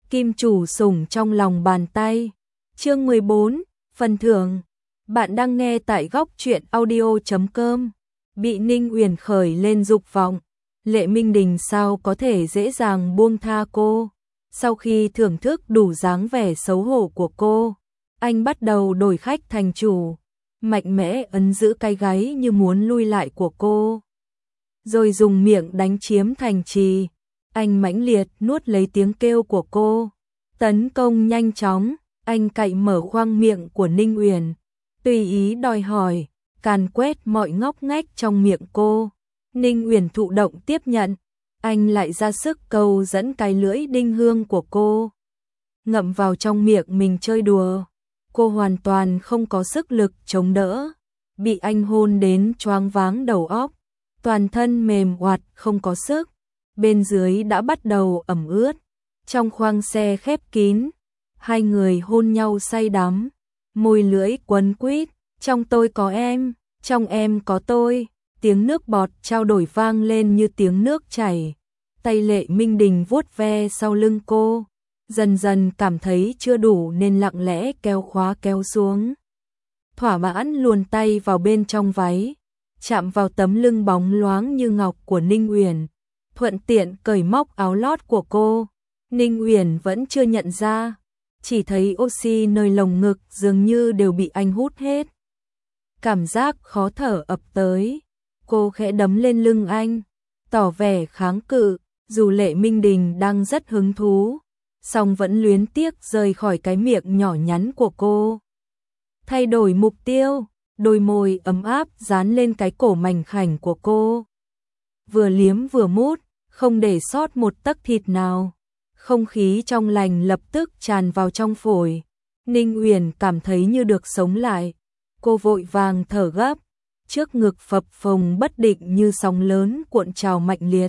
Kim chủ sủng trong lòng bàn tay. Chương 14, phần thưởng. Bạn đang nghe tại góc truyện audio.com. Bị Ninh Uyển khởi lên dục vọng, Lệ Minh Đình sao có thể dễ dàng buông tha cô. Sau khi thưởng thức đủ dáng vẻ xấu hổ của cô, anh bắt đầu đổi khách thành chủ, mạnh mẽ ấn giữ cái gáy như muốn lui lại của cô, rồi dùng miệng đánh chiếm thành trì. Anh mãnh liệt nuốt lấy tiếng kêu của cô, tấn công nhanh chóng. Anh cạy mở khoang miệng của Ninh Uyển, tùy ý đòi hỏi, càn quét mọi ngóc ngách trong miệng cô. Ninh Uyển thụ động tiếp nhận, anh lại ra sức câu dẫn cái lưỡi đinh hương của cô, ngậm vào trong miệng mình chơi đùa. Cô hoàn toàn không có sức lực chống đỡ, bị anh hôn đến choáng váng đầu óc, toàn thân mềm oặt không có sức, bên dưới đã bắt đầu ẩm ướt. Trong khoang xe khép kín, hai người hôn nhau say đắm, môi lưỡi quấn quýt, trong tôi có em, trong em có tôi. Tiếng nước bọt trao đổi vang lên như tiếng nước chảy. Tay Lệ Minh Đình vuốt ve sau lưng cô, dần dần cảm thấy chưa đủ nên lặng lẽ kéo khóa kéo xuống. Thỏa mãn luồn tay vào bên trong váy, chạm vào tấm lưng bóng loáng như ngọc của Ninh Uyển, thuận tiện cởi móc áo lót của cô. Ninh Uyển vẫn chưa nhận ra, chỉ thấy oxy nơi lồng ngực dường như đều bị anh hút hết. Cảm giác khó thở ập tới, cô khẽ đấm lên lưng anh, tỏ vẻ kháng cự, dù Lệ Minh Đình đang rất hứng thú, song vẫn luyến tiếc rời khỏi cái miệng nhỏ nhắn của cô. Thay đổi mục tiêu, đôi môi ấm áp dán lên cái cổ mảnh khảnh của cô. Vừa liếm vừa mút, không để sót một tấc thịt nào. Không khí trong lành lập tức tràn vào trong phổi. Ninh Uyển cảm thấy như được sống lại. Cô vội vàng thở gấp, trước ngực phập phồng bất định như sóng lớn cuộn trào mạnh liệt.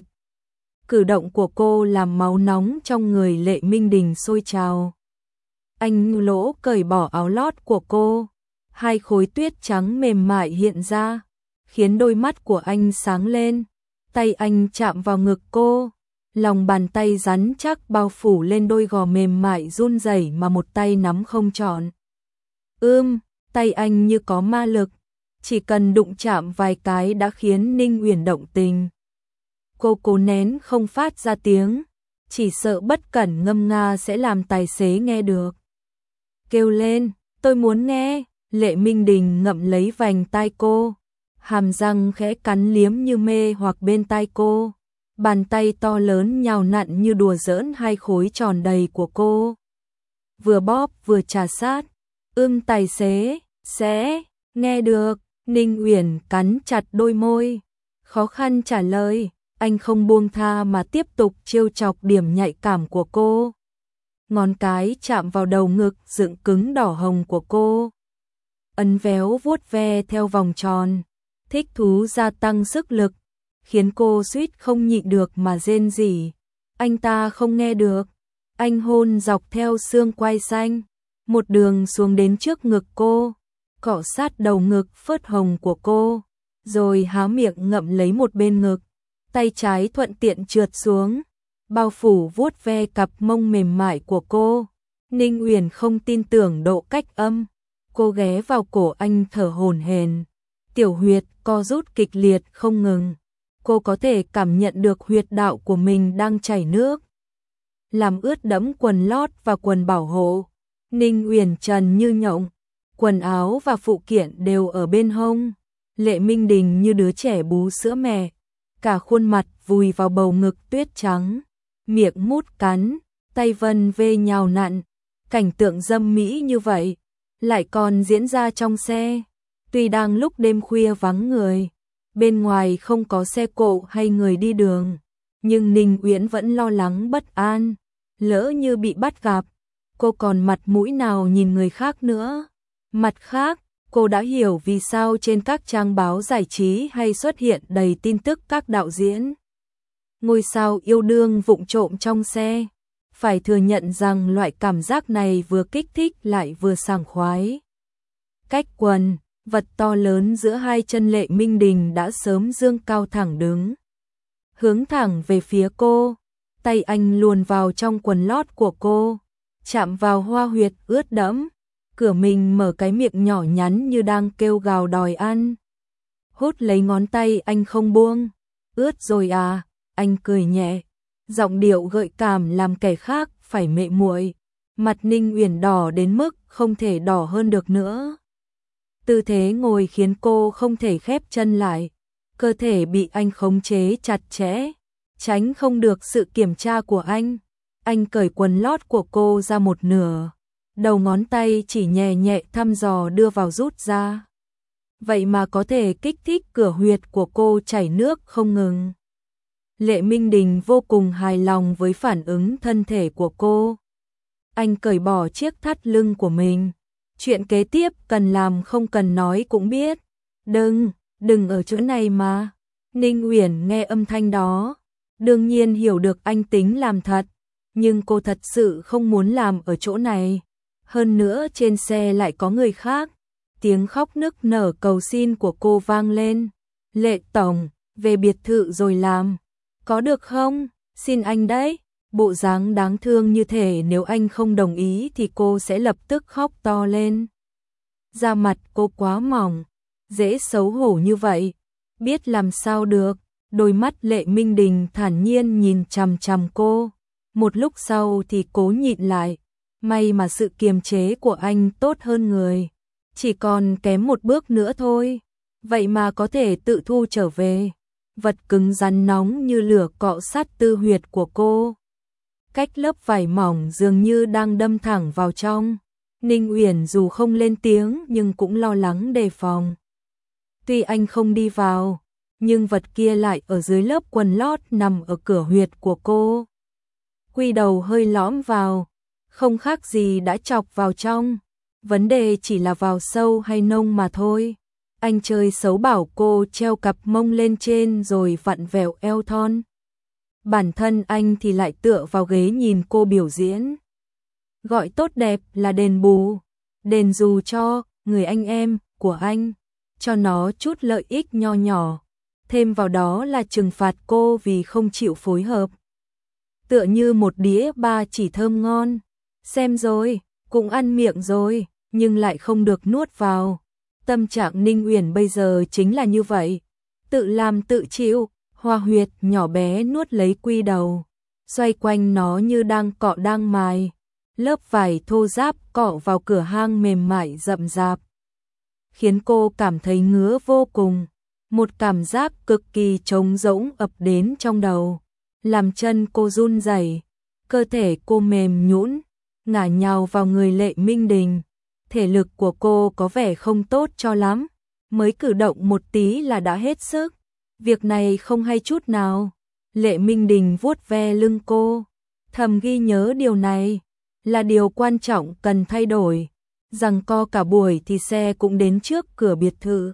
Cử động của cô làm máu nóng trong người Lệ Minh Đình sôi trào. Anh lỗ cởi bỏ áo lót của cô, hai khối tuyết trắng mềm mại hiện ra, khiến đôi mắt của anh sáng lên. Tay anh chạm vào ngực cô, lòng bàn tay rắn chắc bao phủ lên đôi gò mềm mại run rẩy mà một tay nắm không trọn. Tay anh như có ma lực, chỉ cần đụng chạm vài cái đã khiến Ninh Uyển động tình. Cô cố nén không phát ra tiếng, chỉ sợ bất cẩn ngâm nga sẽ làm tài xế nghe được. Kêu lên, tôi muốn nghe. Lệ Minh Đình ngậm lấy vành tai cô, hàm răng khẽ cắn liếm như mê hoặc bên tai cô. Bàn tay to lớn nhào nặn như đùa giỡn hai khối tròn đầy của cô, vừa bóp vừa trà sát. Tài xế sẽ nghe được. Ninh Uyển cắn chặt đôi môi, khó khăn trả lời. Anh không buông tha mà tiếp tục trêu chọc điểm nhạy cảm của cô. Ngón cái chạm vào đầu ngực dựng cứng đỏ hồng của cô, ấn véo vuốt ve theo vòng tròn, thích thú gia tăng sức lực, khiến cô suýt không nhịn được mà rên rỉ. Anh ta không nghe được. Anh hôn dọc theo xương quai xanh, một đường xuống đến trước ngực cô, cọ sát đầu ngực phớt hồng của cô, rồi há miệng ngậm lấy một bên ngực. Tay trái thuận tiện trượt xuống, bao phủ vuốt ve cặp mông mềm mại của cô. Ninh Uyển không tin tưởng độ cách âm, cô ghé vào cổ anh thở hổn hển, tiểu huyệt co rút kịch liệt không ngừng. Cô có thể cảm nhận được huyệt đạo của mình đang chảy nước, làm ướt đẫm quần lót và quần bảo hộ. Ninh Uyển trần như nhộng, quần áo và phụ kiện đều ở bên hông. Lệ Minh Đình như đứa trẻ bú sữa mẹ, cả khuôn mặt vùi vào bầu ngực tuyết trắng, miệng mút cắn, tay vân vê nhào nặn. Cảnh tượng dâm mỹ như vậy lại còn diễn ra trong xe. Tuy đang lúc đêm khuya vắng người, bên ngoài không có xe cộ hay người đi đường, nhưng Ninh Uyển vẫn lo lắng bất an, lỡ như bị bắt gặp, cô còn mặt mũi nào nhìn người khác nữa. Mặt khác, cô đã hiểu vì sao trên các trang báo giải trí hay xuất hiện đầy tin tức các đạo diễn ngôi sao yêu đương vụng trộm trong xe. Phải thừa nhận rằng loại cảm giác này vừa kích thích lại vừa sảng khoái. Cách quần, vật to lớn giữa hai chân Lệ Minh Đình đã sớm dương cao thẳng đứng, hướng thẳng về phía cô. tay anh luồn vào trong quần lót của cô, chạm vào hoa huyệt ướt đẫm, cửa mình mở cái miệng nhỏ nhắn như đang kêu gào đòi ăn. Hút lấy ngón tay anh không buông. Ướt rồi à? Anh cười nhẹ, giọng điệu gợi cảm làm kẻ khác phải mệ muội. Mặt Ninh Uyển đỏ đến mức không thể đỏ hơn được nữa. Tư thế ngồi khiến cô không thể khép chân lại, cơ thể bị anh khống chế chặt chẽ, tránh không được sự kiểm tra của anh. Anh cởi quần lót của cô ra một nửa, đầu ngón tay chỉ nhẹ nhẹ thăm dò đưa vào rút ra. Vậy mà có thể kích thích cửa huyệt của cô chảy nước không ngừng. Lệ Minh Đình vô cùng hài lòng với phản ứng thân thể của cô. Anh cởi bỏ chiếc thắt lưng của mình. Chuyện kế tiếp cần làm không cần nói cũng biết. Đừng ở chỗ này mà. Ninh Uyển nghe âm thanh đó, đương nhiên hiểu được anh tính làm thật, nhưng cô thật sự không muốn làm ở chỗ này. Hơn nữa trên xe lại có người khác. Tiếng khóc nức nở cầu xin của cô vang lên. Lệ tổng, về biệt thự rồi làm. Có được không? Xin anh đấy. Bộ dáng đáng thương như thể nếu anh không đồng ý thì cô sẽ lập tức khóc to lên. Da mặt cô quá mỏng, dễ xấu hổ như vậy. Biết làm sao được. Đôi mắt Lệ Minh Đình thản nhiên nhìn chằm chằm cô. Một lúc sau thì cố nhịn lại. May mà sự kiềm chế của anh tốt hơn người. Chỉ còn kém một bước nữa thôi. Vậy mà có thể tự thu trở về. Vật cứng rắn nóng như lửa cọ sát tư huyệt của cô. Cách lớp vải mỏng dường như đang đâm thẳng vào trong. Ninh Uyển dù không lên tiếng nhưng cũng lo lắng đề phòng. Tuy anh không đi vào, nhưng vật kia lại ở dưới lớp quần lót nằm ở cửa huyệt của cô. Quy đầu hơi lõm vào, không khác gì đã chọc vào trong. Vấn đề chỉ là vào sâu hay nông mà thôi. Anh chơi xấu bảo cô treo cặp mông lên trên rồi vặn vẹo eo thon. Bản thân anh thì lại tựa vào ghế nhìn cô biểu diễn. Gọi tốt đẹp là đền bù, đền dù cho người anh em của anh, cho nó chút lợi ích nho nhỏ. Thêm vào đó là trừng phạt cô vì không chịu phối hợp. Tựa như một đĩa ba chỉ thơm ngon. Xem rồi, cũng ăn miệng rồi, nhưng lại không được nuốt vào. Tâm trạng Ninh Uyển bây giờ chính là như vậy. Tự làm tự chịu, hoa huyệt nhỏ bé nuốt lấy quy đầu. Xoay quanh nó như đang cọ đang mài. Lớp vải thô ráp cọ vào cửa hang mềm mại rậm rạp, khiến cô cảm thấy ngứa vô cùng. Một cảm giác cực kỳ trống rỗng ập đến trong đầu, làm chân cô run rẩy, cơ thể cô mềm nhũn, ngả nhào vào người Lệ Minh Đình. Thể lực của cô có vẻ không tốt cho lắm, mới cử động một tí là đã hết sức. Việc này không hay chút nào. Lệ Minh Đình vuốt ve lưng cô, thầm ghi nhớ điều này là điều quan trọng cần thay đổi. Giằng co cả buổi thì xe cũng đến trước cửa biệt thự.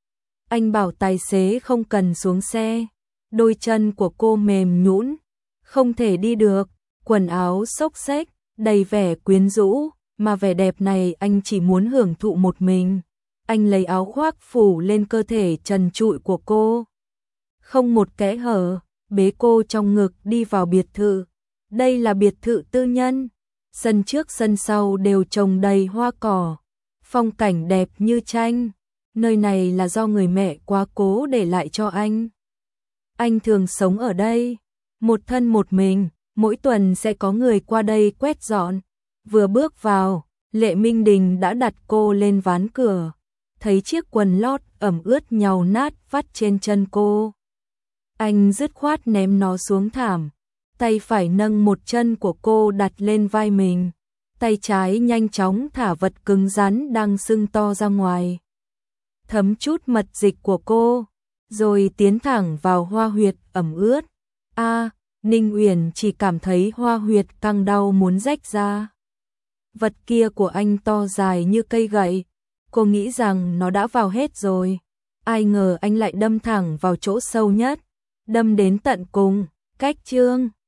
Anh bảo tài xế không cần xuống xe. Đôi chân của cô mềm nhũn, không thể đi được, quần áo xốc xếch, đầy vẻ quyến rũ, mà vẻ đẹp này anh chỉ muốn hưởng thụ một mình. Anh lấy áo khoác phủ lên cơ thể trần trụi của cô, không một kẽ hở, bế cô trong ngực đi vào biệt thự. Đây là biệt thự tư nhân, sân trước sân sau đều trồng đầy hoa cỏ, phong cảnh đẹp như tranh. Nơi này là do người mẹ quá cố để lại cho anh. Anh thường sống ở đây, một thân một mình, mỗi tuần sẽ có người qua đây quét dọn. Vừa bước vào, Lệ Minh Đình đã đặt cô lên ván cửa, thấy chiếc quần lót ẩm ướt nhàu nát vắt trên chân cô. Anh dứt khoát ném nó xuống thảm, tay phải nâng một chân của cô đặt lên vai mình, tay trái nhanh chóng thả vật cứng rắn đang sưng to ra ngoài, thấm chút mật dịch của cô, rồi tiến thẳng vào hoa huyệt ẩm ướt. Ninh Uyển chỉ cảm thấy hoa huyệt căng đau muốn rách ra. Vật kia của anh to dài như cây gậy, cô nghĩ rằng nó đã vào hết rồi. Ai ngờ anh lại đâm thẳng vào chỗ sâu nhất, đâm đến tận cùng. Cách chương